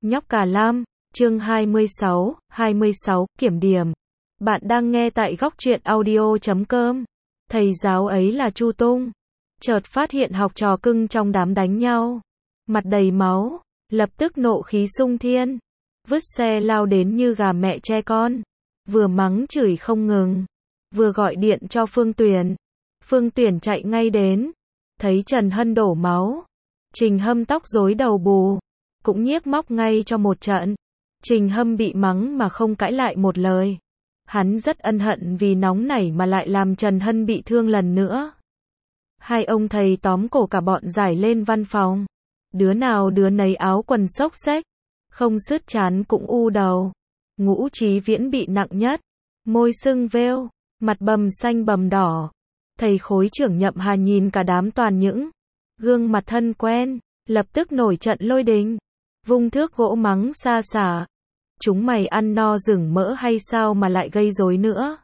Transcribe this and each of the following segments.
Nhóc Cả Lam, chương 26, kiểm điểm. Bạn đang nghe tại góc truyện audio.com. Thầy giáo ấy là Chu Tung. Chợt phát hiện học trò cưng trong đám đánh nhau. Mặt đầy máu, lập tức nộ khí xung thiên. Vứt xe lao đến như gà mẹ che con. Vừa mắng chửi không ngừng. Vừa gọi điện cho Phương Tuyển. Phương Tuyển chạy ngay đến. Thấy Trần Hân đổ máu. Trình Hâm tóc rối đầu bù. Cũng nhiếc móc ngay cho một trận. Trình Hâm bị mắng mà không cãi lại một lời. Hắn rất ân hận vì nóng nảy mà lại làm Trần Hân bị thương lần nữa. Hai ông thầy tóm cổ cả bọn giải lên văn phòng. Đứa nào đứa nấy áo quần xốc xếch. Không sứt chán cũng u đầu. Ngũ Chí Viễn bị nặng nhất. Môi sưng vêu, mặt bầm xanh bầm đỏ. Thầy khối trưởng Nhậm Hà nhìn cả đám toàn những gương mặt thân quen, lập tức nổi trận lôi đình. Vung thước gỗ mắng xa xả. Chúng mày ăn no rừng mỡ hay sao mà lại gây rối nữa?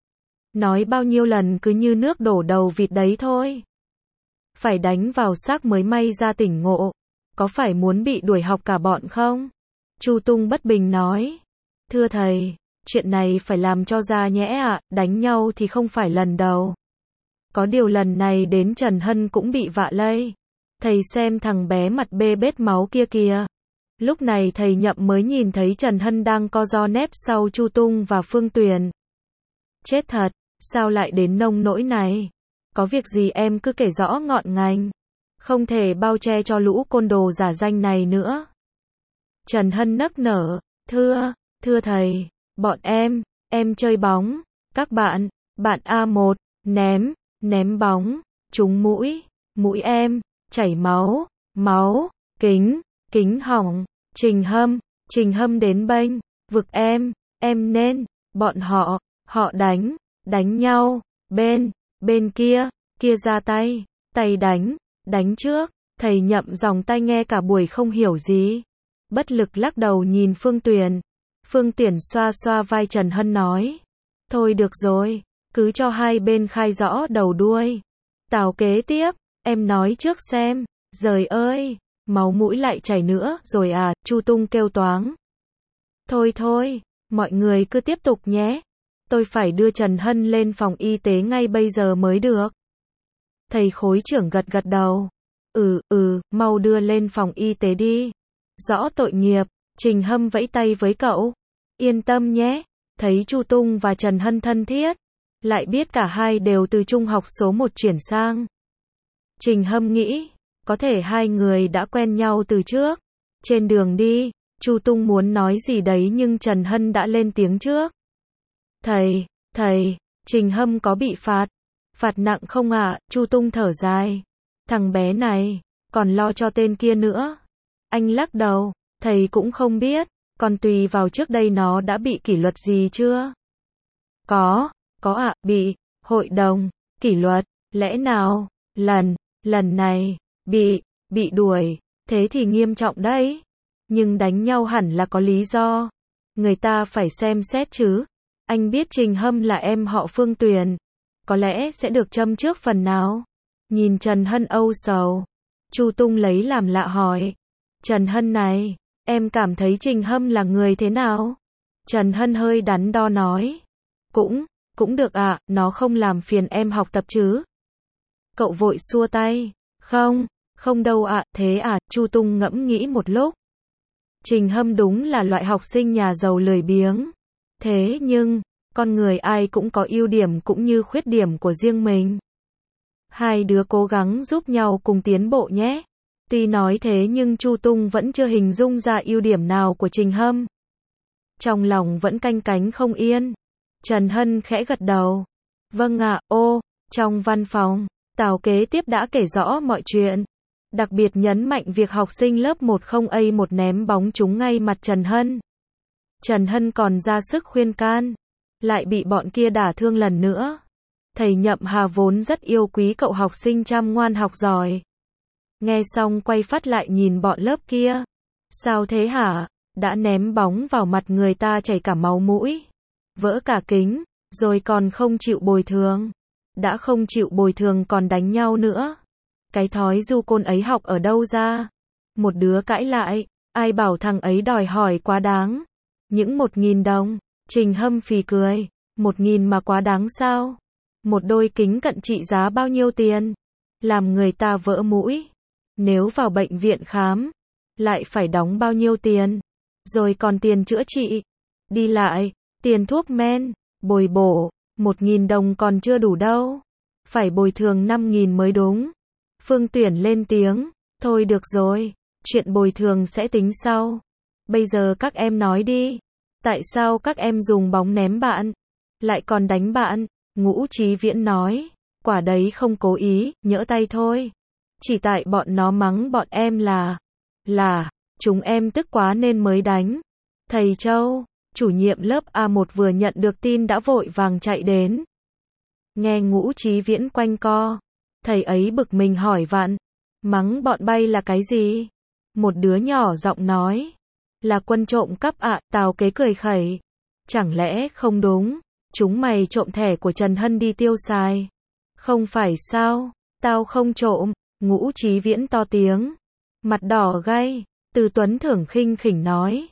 Nói bao nhiêu lần cứ như nước đổ đầu vịt đấy thôi. Phải đánh vào xác mới may ra tỉnh ngộ. Có phải muốn bị đuổi học cả bọn không? Chu Tung bất bình nói. Thưa thầy, chuyện này phải làm cho ra nhẽ ạ, đánh nhau thì không phải lần đầu. Có điều lần này đến Trần Hân cũng bị vạ lây. Thầy xem thằng bé mặt bê bết máu kia kìa. Lúc này thầy Nhậm mới nhìn thấy Trần Hân đang co ro nép sau Chu Tung và Phương Tuyền. Chết thật, sao lại đến nông nỗi này? Có việc gì em cứ kể rõ ngọn ngành. Không thể bao che cho lũ côn đồ giả danh này nữa. Trần Hân nức nở, thưa thầy, bọn em chơi bóng, các bạn A1, ném bóng, trúng mũi em, chảy máu, kính hỏng, Trình Hâm đến bênh, vực em nên, bọn họ đánh nhau, bên kia ra tay đánh trước, thầy Nhậm dòng tay nghe cả buổi không hiểu gì. Bất lực lắc đầu nhìn Phương Tuyển xoa xoa vai Trần Hân nói. Thôi được rồi, cứ cho hai bên khai rõ đầu đuôi. Tào kế tiếp, em nói trước xem, giời ơi, máu mũi lại chảy nữa rồi à, Chu Tung kêu toáng. Thôi, mọi người cứ tiếp tục nhé. Tôi phải đưa Trần Hân lên phòng y tế ngay bây giờ mới được. Thầy khối trưởng gật đầu. Mau đưa lên phòng y tế đi. Rõ tội nghiệp, Trình Hâm vẫy tay với cậu. Yên tâm nhé, thấy Chu Tung và Trần Hân thân thiết. Lại biết cả hai đều từ trung học số 1 chuyển sang. Trình Hâm nghĩ, có thể hai người đã quen nhau từ trước. Trên đường đi, Chu Tung muốn nói gì đấy nhưng Trần Hân đã lên tiếng trước. Thầy, Trình Hâm có bị phạt nặng không ạ? Chu Tung thở dài. Thằng bé này, còn lo cho tên kia nữa. Anh lắc đầu, thầy cũng không biết, còn tùy vào trước đây nó đã bị kỷ luật gì chưa? Có ạ, bị hội đồng kỷ luật, lẽ nào lần này bị đuổi, thế thì nghiêm trọng đấy. Nhưng đánh nhau hẳn là có lý do. Người ta phải xem xét chứ. Anh biết Trình Hâm là em họ Phương Tuyền, có lẽ sẽ được châm trước phần nào. Nhìn Trần Hân âu sầu, Chu Tung lấy làm lạ hỏi. Trần Hân này, em cảm thấy Trình Hâm là người thế nào? Trần Hân hơi đắn đo nói. Cũng được ạ, nó không làm phiền em học tập chứ? Cậu vội xua tay. Không đâu ạ, thế à, Chu Tung ngẫm nghĩ một lúc. Trình Hâm đúng là loại học sinh nhà giàu lười biếng. Thế nhưng, con người ai cũng có ưu điểm cũng như khuyết điểm của riêng mình. Hai đứa cố gắng giúp nhau cùng tiến bộ nhé. Tuy nói thế nhưng Chu Tung vẫn chưa hình dung ra ưu điểm nào của Trình Hâm. Trong lòng vẫn canh cánh không yên. Trần Hân khẽ gật đầu. Vâng ạ, trong văn phòng, Tào kế tiếp đã kể rõ mọi chuyện. Đặc biệt nhấn mạnh việc học sinh lớp 10A1 ném bóng trúng ngay mặt Trần Hân. Trần Hân còn ra sức khuyên can. Lại bị bọn kia đả thương lần nữa. Thầy Nhậm Hà vốn rất yêu quý cậu học sinh chăm ngoan học giỏi. Nghe xong quay phát lại nhìn bọn lớp kia. Sao thế hả? Đã ném bóng vào mặt người ta chảy cả máu mũi. Vỡ cả kính, rồi còn không chịu bồi thường. Đã không chịu bồi thường còn đánh nhau nữa. Cái thói du côn ấy học ở đâu ra? Một đứa cãi lại. Ai bảo thằng ấy đòi hỏi quá đáng. Những 1.000 đồng. Trình Hâm phì cười. 1.000 mà quá đáng sao? Một đôi kính cận trị giá bao nhiêu tiền? Làm người ta vỡ mũi. Nếu vào bệnh viện khám, lại phải đóng bao nhiêu tiền? Rồi còn tiền chữa trị, đi lại, tiền thuốc men, bồi bổ, 1.000 đồng còn chưa đủ đâu. Phải bồi thường 5.000 mới đúng. Phương Tuyển lên tiếng, thôi được rồi, chuyện bồi thường sẽ tính sau. Bây giờ các em nói đi, tại sao các em dùng bóng ném bạn, lại còn đánh bạn? Ngũ Chí Viễn nói, quả đấy không cố ý, nhỡ tay thôi. Chỉ tại bọn nó mắng bọn em là, chúng em tức quá nên mới đánh. Thầy Châu, chủ nhiệm lớp A1 vừa nhận được tin đã vội vàng chạy đến. Nghe Ngũ Chí Viễn quanh co, thầy ấy bực mình hỏi vặn, mắng bọn bay là cái gì? Một đứa nhỏ giọng nói, là quân trộm cắp ạ. Tào Kế cười khẩy, chẳng lẽ không đúng, chúng mày trộm thẻ của Trần Hân đi tiêu xài. Không phải sao, tao không trộm. Ngũ Chí Viễn to tiếng, mặt đỏ gay. Từ Tuấn Thưởng khinh khỉnh nói,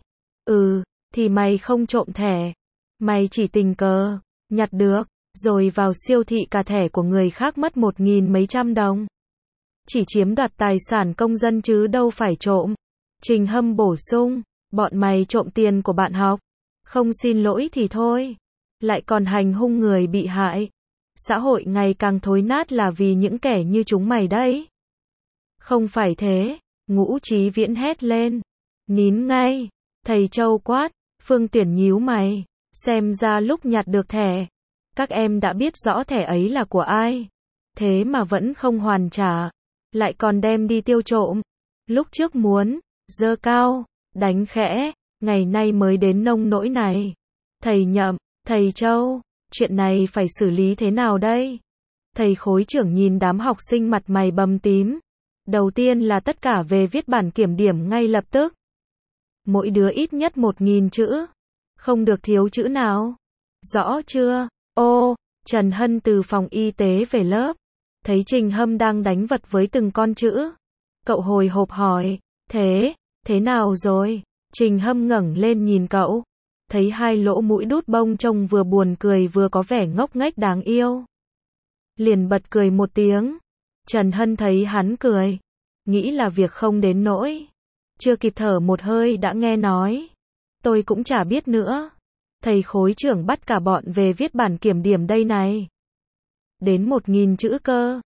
thì mày không trộm thẻ, mày chỉ tình cờ nhặt được, rồi vào siêu thị cả thẻ của người khác mất 1.000 mấy trăm đồng. Chỉ chiếm đoạt tài sản công dân chứ đâu phải trộm. Trình Hâm bổ sung, bọn mày trộm tiền của bạn học, không xin lỗi thì thôi, lại còn hành hung người bị hại. Xã hội ngày càng thối nát là vì những kẻ như chúng mày đấy. Không phải thế, Ngũ Chí Viễn hét lên. Nín ngay, thầy Châu quát. Phương Tuyển nhíu mày, xem ra lúc nhặt được thẻ, các em đã biết rõ thẻ ấy là của ai, thế mà vẫn không hoàn trả, lại còn đem đi tiêu trộm. Lúc trước muốn giơ cao, đánh khẽ, ngày nay mới đến nông nỗi này. Thầy Nhậm, thầy Châu, chuyện này phải xử lý thế nào đây? Thầy khối trưởng nhìn đám học sinh mặt mày bầm tím. Đầu tiên là tất cả về viết bản kiểm điểm ngay lập tức. Mỗi đứa ít nhất 1.000 chữ. Không được thiếu chữ nào. Rõ chưa? Ô, Trần Hân từ phòng y tế về lớp. Thấy Trình Hâm đang đánh vật với từng con chữ. Cậu hồi hộp hỏi, thế nào rồi? Trình Hâm ngẩng lên nhìn cậu. Thấy hai lỗ mũi đút bông trông vừa buồn cười vừa có vẻ ngốc nghếch đáng yêu. Liền bật cười một tiếng. Trần Hân thấy hắn cười, nghĩ là việc không đến nỗi. Chưa kịp thở một hơi đã nghe nói, tôi cũng chả biết nữa. Thầy khối trưởng bắt cả bọn về viết bản kiểm điểm đây này. Đến 1.000 chữ cơ.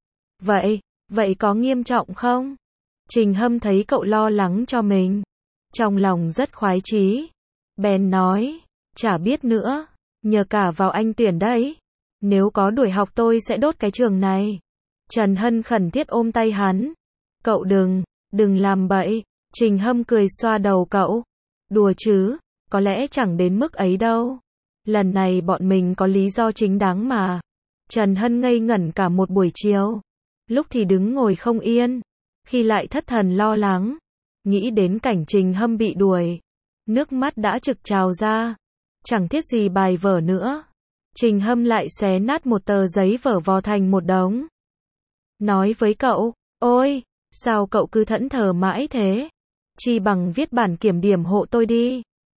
Vậy có nghiêm trọng không? Trình Hâm thấy cậu lo lắng cho mình, trong lòng rất khoái chí. Bèn nói, chả biết nữa, nhờ cả vào anh Tuyển đấy. Nếu có đuổi học tôi sẽ đốt cái trường này. Trần Hân khẩn thiết ôm tay hắn. Cậu đừng làm bậy. Trình Hâm cười xoa đầu cậu. Đùa chứ, có lẽ chẳng đến mức ấy đâu. Lần này bọn mình có lý do chính đáng mà. Trần Hân ngây ngẩn cả một buổi chiều. Lúc thì đứng ngồi không yên, khi lại thất thần lo lắng. Nghĩ đến cảnh Trình Hâm bị đuổi, nước mắt đã trực trào ra. Chẳng thiết gì bài vở nữa. Trình Hâm lại xé nát một tờ giấy vở vò thành một đống. Nói với cậu, ôi, sao cậu cứ thẫn thờ mãi thế? Chi bằng viết bản kiểm điểm hộ tôi đi.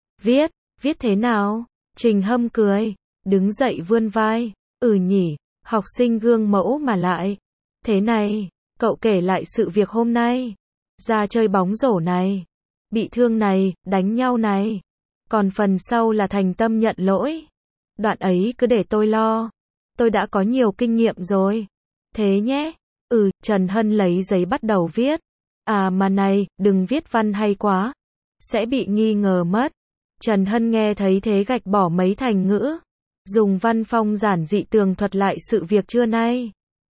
Viết thế nào? Trình Hâm cười, đứng dậy vươn vai. Nhỉ, học sinh gương mẫu mà lại. Thế này, cậu kể lại sự việc hôm nay. Ra chơi bóng rổ này, bị thương này, đánh nhau này. Còn phần sau là thành tâm nhận lỗi. Đoạn ấy cứ để tôi lo. Tôi đã có nhiều kinh nghiệm rồi. Thế nhé. Trần Hân lấy giấy bắt đầu viết. Mà này, đừng viết văn hay quá. Sẽ bị nghi ngờ mất. Trần Hân nghe thấy thế gạch bỏ mấy thành ngữ. Dùng văn phong giản dị tường thuật lại sự việc trưa nay.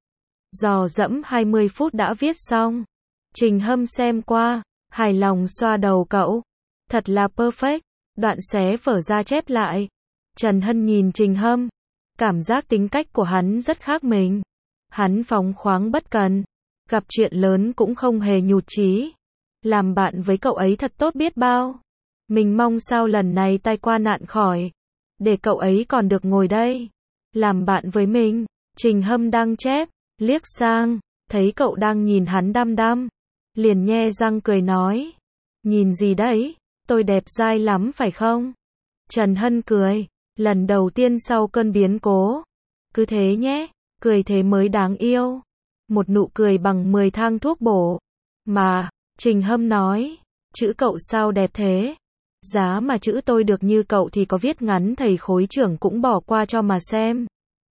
Dò dẫm 20 phút đã viết xong. Trình Hâm xem qua, hài lòng xoa đầu cậu. Thật là perfect. Đoạn xé vở ra chép lại. Trần Hân nhìn Trình Hâm. Cảm giác tính cách của hắn rất khác mình. Hắn phóng khoáng bất cần. Gặp chuyện lớn cũng không hề nhụt chí. Làm bạn với cậu ấy thật tốt biết bao. Mình mong sao lần này tai qua nạn khỏi. Để cậu ấy còn được ngồi đây. Làm bạn với mình. Trình Hâm đang chép. Liếc sang. Thấy cậu đang nhìn hắn đăm đăm. Liền nhe răng cười nói. Nhìn gì đấy? Tôi đẹp dai lắm phải không? Trần Hân cười. Lần đầu tiên sau cơn biến cố. Cứ thế nhé, cười thế mới đáng yêu. Một nụ cười bằng 10 thang thuốc bổ. Mà, Trình Hâm nói, chữ cậu sao đẹp thế? Giá mà chữ tôi được như cậu thì có viết ngắn thầy khối trưởng cũng bỏ qua cho mà xem.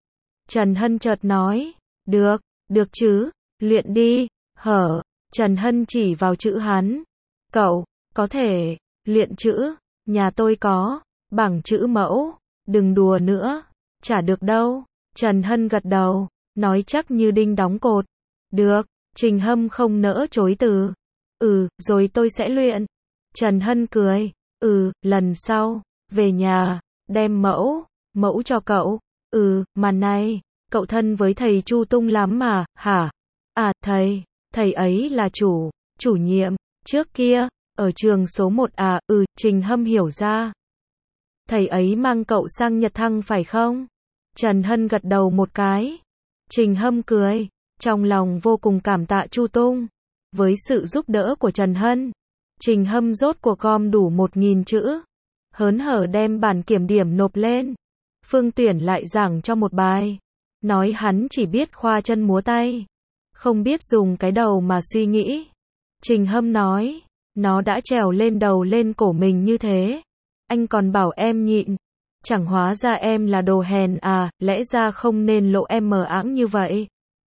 Trần Hân chợt nói, được chứ, luyện đi, hở. Trần Hân chỉ vào chữ hắn. Cậu, có thể, luyện chữ, nhà tôi có, bảng chữ mẫu, đừng đùa nữa, chả được đâu. Trần Hân gật đầu, nói chắc như đinh đóng cột. Được, Trình Hâm không nỡ chối từ. Rồi tôi sẽ luyện. Trần Hân cười, lần sau, về nhà, đem mẫu cho cậu. Mà này, cậu thân với thầy Chu Tung lắm mà, hả? À, thầy ấy là chủ nhiệm, trước kia, ở trường số 1 à, Trình Hâm hiểu ra. Thầy ấy mang cậu sang Nhật Thăng phải không? Trần Hân gật đầu một cái. Trình Hâm cười, trong lòng vô cùng cảm tạ Chu Tung. Với sự giúp đỡ của Trần Hân, Trình Hâm rốt cuộc gom đủ 1.000 chữ. Hớn hở đem bản kiểm điểm nộp lên. Phương Tuyển lại giảng cho một bài. Nói hắn chỉ biết khoa chân múa tay. Không biết dùng cái đầu mà suy nghĩ. Trình Hâm nói, nó đã trèo lên đầu lên cổ mình như thế. Anh còn bảo em nhịn. Chẳng hóa ra em là đồ hèn à, lẽ ra không nên lộ em mờ ẵng như vậy.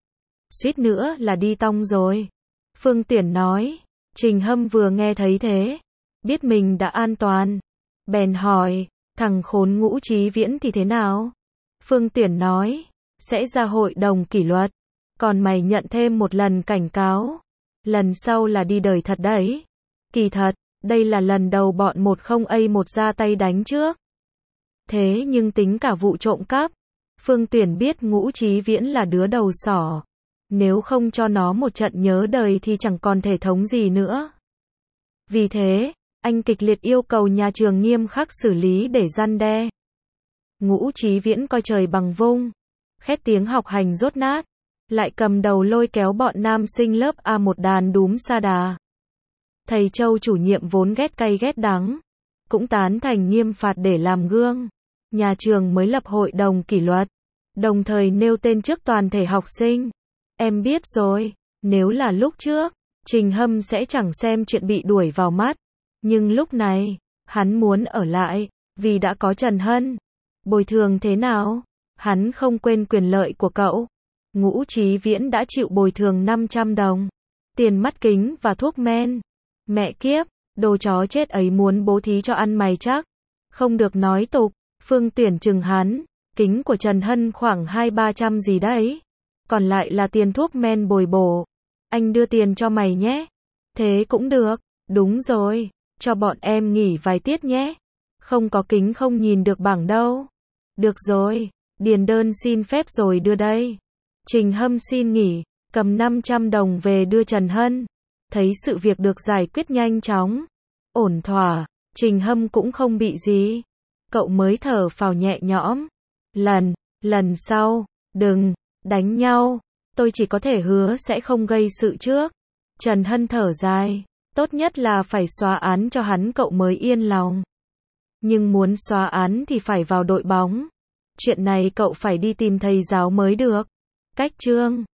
Suýt nữa là đi tong rồi. Phương Tuyển nói. Trình Hâm vừa nghe thấy thế, biết mình đã an toàn. Bèn hỏi, thằng khốn Ngũ Chí Viễn thì thế nào? Phương Tuyển nói, sẽ ra hội đồng kỷ luật. Còn mày nhận thêm một lần cảnh cáo. Lần sau là đi đời thật đấy. Kỳ thật, đây là lần đầu bọn 10A1 ra tay đánh trước. Thế nhưng tính cả vụ trộm cắp, Phương Tuyển biết Ngũ Chí Viễn là đứa đầu sỏ. Nếu không cho nó một trận nhớ đời thì chẳng còn thể thống gì nữa. Vì thế, anh kịch liệt yêu cầu nhà trường nghiêm khắc xử lý để răn đe. Ngũ Chí Viễn coi trời bằng vung, khét tiếng học hành dốt nát, lại cầm đầu lôi kéo bọn nam sinh lớp A một đàn đúm sa đà. Thầy Châu chủ nhiệm vốn ghét cay ghét đắng, cũng tán thành nghiêm phạt để làm gương. Nhà trường mới lập hội đồng kỷ luật, đồng thời nêu tên trước toàn thể học sinh. Em biết rồi, nếu là lúc trước, Trình Hâm sẽ chẳng xem chuyện bị đuổi vào mắt. Nhưng lúc này, hắn muốn ở lại, vì đã có Trần Hân. Bồi thường thế nào? Hắn không quên quyền lợi của cậu. Ngũ Chí Viễn đã chịu bồi thường 500 đồng. Tiền mắt kính và thuốc men. Mẹ kiếp, đồ chó chết ấy muốn bố thí cho ăn mày chắc. Không được nói tục. Phương Tuyển chừng hắn. Kính của Trần Hân khoảng 200-300 gì đấy. Còn lại là tiền thuốc men bồi bổ. Anh đưa tiền cho mày nhé. Thế cũng được. Đúng rồi. Cho bọn em nghỉ vài tiết nhé. Không có kính không nhìn được bảng đâu. Được rồi. Điền đơn xin phép rồi đưa đây. Trình Hâm xin nghỉ. Cầm 500 đồng về đưa Trần Hân. Thấy sự việc được giải quyết nhanh chóng. Ổn thỏa. Trình Hâm cũng không bị gì. Cậu mới thở phào nhẹ nhõm. Lần sau. Đừng đánh nhau. Tôi chỉ có thể hứa sẽ không gây sự trước. Trần Hân thở dài. Tốt nhất là phải xóa án cho hắn cậu mới yên lòng. Nhưng muốn xóa án thì phải vào đội bóng. Chuyện này cậu phải đi tìm thầy giáo mới được. Cách chương